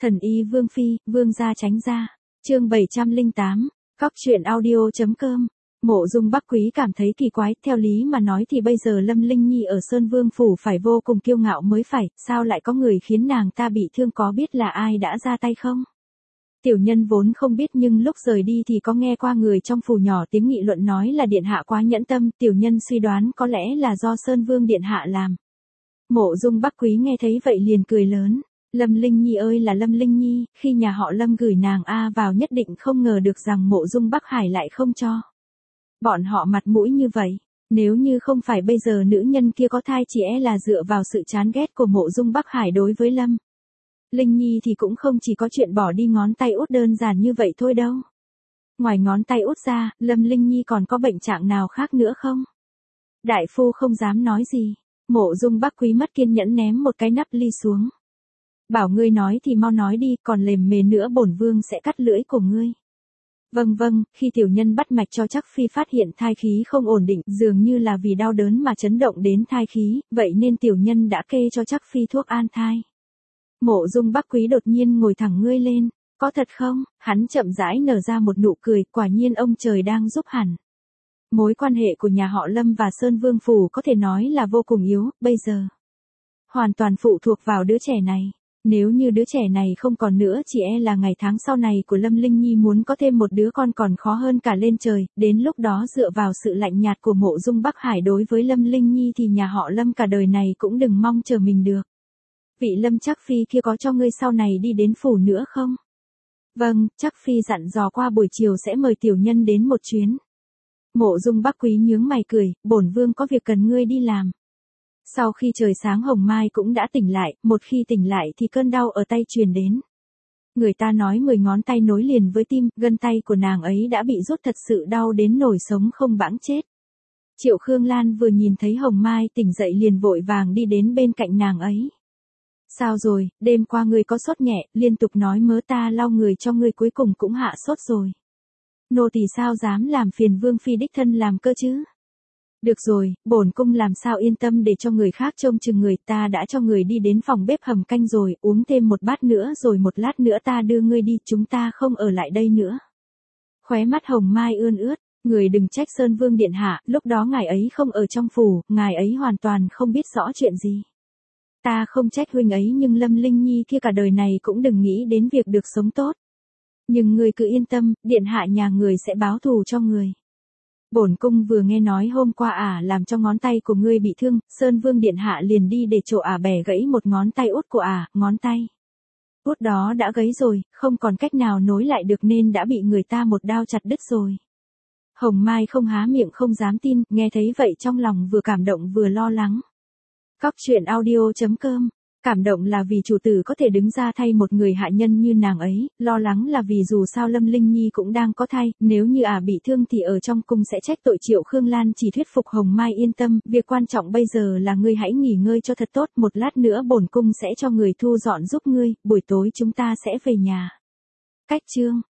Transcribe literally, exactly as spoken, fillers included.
Thần y Vương Phi, Vương gia tránh ra. Chương bảy trăm lẻ tám, Cóc truyện audio.com. Mộ Dung Bắc Quý cảm thấy kỳ quái, theo lý mà nói thì bây giờ Lâm Linh Nhi ở Sơn Vương phủ phải vô cùng kiêu ngạo mới phải, sao lại có người khiến nàng ta bị thương, có biết là ai đã ra tay không? Tiểu nhân vốn không biết, nhưng lúc rời đi thì có nghe qua người trong phủ nhỏ tiếng nghị luận nói là điện hạ quá nhẫn tâm, tiểu nhân suy đoán có lẽ là do Sơn Vương điện hạ làm. Mộ Dung Bắc Quý nghe thấy vậy liền cười lớn. Lâm Linh Nhi ơi là Lâm Linh Nhi, khi nhà họ Lâm gửi nàng A vào nhất định không ngờ được rằng Mộ Dung Bắc Hải lại không cho bọn họ mặt mũi như vậy. Nếu như không phải bây giờ nữ nhân kia có thai, chỉ e là dựa vào sự chán ghét của Mộ Dung Bắc Hải đối với Lâm Linh Nhi thì cũng không chỉ có chuyện bỏ đi ngón tay út đơn giản như vậy thôi đâu. Ngoài ngón tay út ra, Lâm Linh Nhi còn có bệnh trạng nào khác nữa không? Đại phu không dám nói gì. Mộ Dung Bắc Quý mất kiên nhẫn ném một cái nắp ly xuống. Bảo ngươi nói thì mau nói đi, còn lềm mề nữa bổn vương sẽ cắt lưỡi của ngươi. Vâng vâng, khi tiểu nhân bắt mạch cho Trắc Phi phát hiện thai khí không ổn định, dường như là vì đau đớn mà chấn động đến thai khí, vậy nên tiểu nhân đã kê cho Trắc Phi thuốc an thai. Mộ Dung Bắc Quý đột nhiên ngồi thẳng ngươi lên, có thật không? Hắn chậm rãi nở ra một nụ cười, quả nhiên ông trời đang giúp hẳn. Mối quan hệ của nhà họ Lâm và Sơn Vương phủ có thể nói là vô cùng yếu, bây giờ hoàn toàn phụ thuộc vào đứa trẻ này. Nếu như đứa trẻ này không còn nữa, chỉ e là ngày tháng sau này của Lâm Linh Nhi muốn có thêm một đứa con còn khó hơn cả lên trời, đến lúc đó dựa vào sự lạnh nhạt của Mộ Dung Bắc Hải đối với Lâm Linh Nhi thì nhà họ Lâm cả đời này cũng đừng mong chờ mình được. Vị Lâm Trắc Phi kia có cho ngươi sau này đi đến phủ nữa không? Vâng, Trắc Phi dặn dò qua buổi chiều sẽ mời tiểu nhân đến một chuyến. Mộ Dung Bắc Quý nhướng mày cười, bổn vương có việc cần ngươi đi làm. Sau khi trời sáng Hồng Mai cũng đã tỉnh lại, một khi tỉnh lại thì cơn đau ở tay truyền đến. Người ta nói mười ngón tay nối liền với tim, gân tay của nàng ấy đã bị rút thật sự đau đến nổi sống không bãng chết. Triệu Khương Lan vừa nhìn thấy Hồng Mai tỉnh dậy liền vội vàng đi đến bên cạnh nàng ấy. Sao rồi, đêm qua ngươi có sốt nhẹ, liên tục nói mớ ta lau người cho ngươi cuối cùng cũng hạ sốt rồi. Nô tỳ sao dám làm phiền Vương Phi đích thân làm cơ chứ? Được rồi, bổn cung làm sao yên tâm để cho người khác trông chừng người, ta đã cho người đi đến phòng bếp hầm canh rồi, uống thêm một bát nữa rồi một lát nữa ta đưa ngươi đi, chúng ta không ở lại đây nữa. Khóe mắt Hồng Mai ươn ướt, người đừng trách Sơn Vương điện hạ, lúc đó ngài ấy không ở trong phủ, ngài ấy hoàn toàn không biết rõ chuyện gì. Ta không trách huynh ấy, nhưng Lâm Linh Nhi kia cả đời này cũng đừng nghĩ đến việc được sống tốt. Nhưng ngươi cứ yên tâm, điện hạ nhà người sẽ báo thù cho người. Bổn cung vừa nghe nói hôm qua ả à làm cho ngón tay của ngươi bị thương, Sơn Vương điện hạ liền đi để chỗ ả à bẻ gãy một ngón tay út của ả, à, ngón tay út đó đã gãy rồi, không còn cách nào nối lại được nên đã bị người ta một đao chặt đứt rồi. Hồng Mai không há miệng không dám tin, nghe thấy vậy trong lòng vừa cảm động vừa lo lắng. Cóc truyện audio.com. Cảm động là vì chủ tử có thể đứng ra thay một người hạ nhân như nàng ấy, lo lắng là vì dù sao Lâm Linh Nhi cũng đang có thai, nếu như ả à bị thương thì ở trong cung sẽ trách tội. Triệu Khương Lan chỉ thuyết phục Hồng Mai yên tâm, việc quan trọng bây giờ là ngươi hãy nghỉ ngơi cho thật tốt, một lát nữa bổn cung sẽ cho người thu dọn giúp ngươi, buổi tối chúng ta sẽ về nhà. Cách chương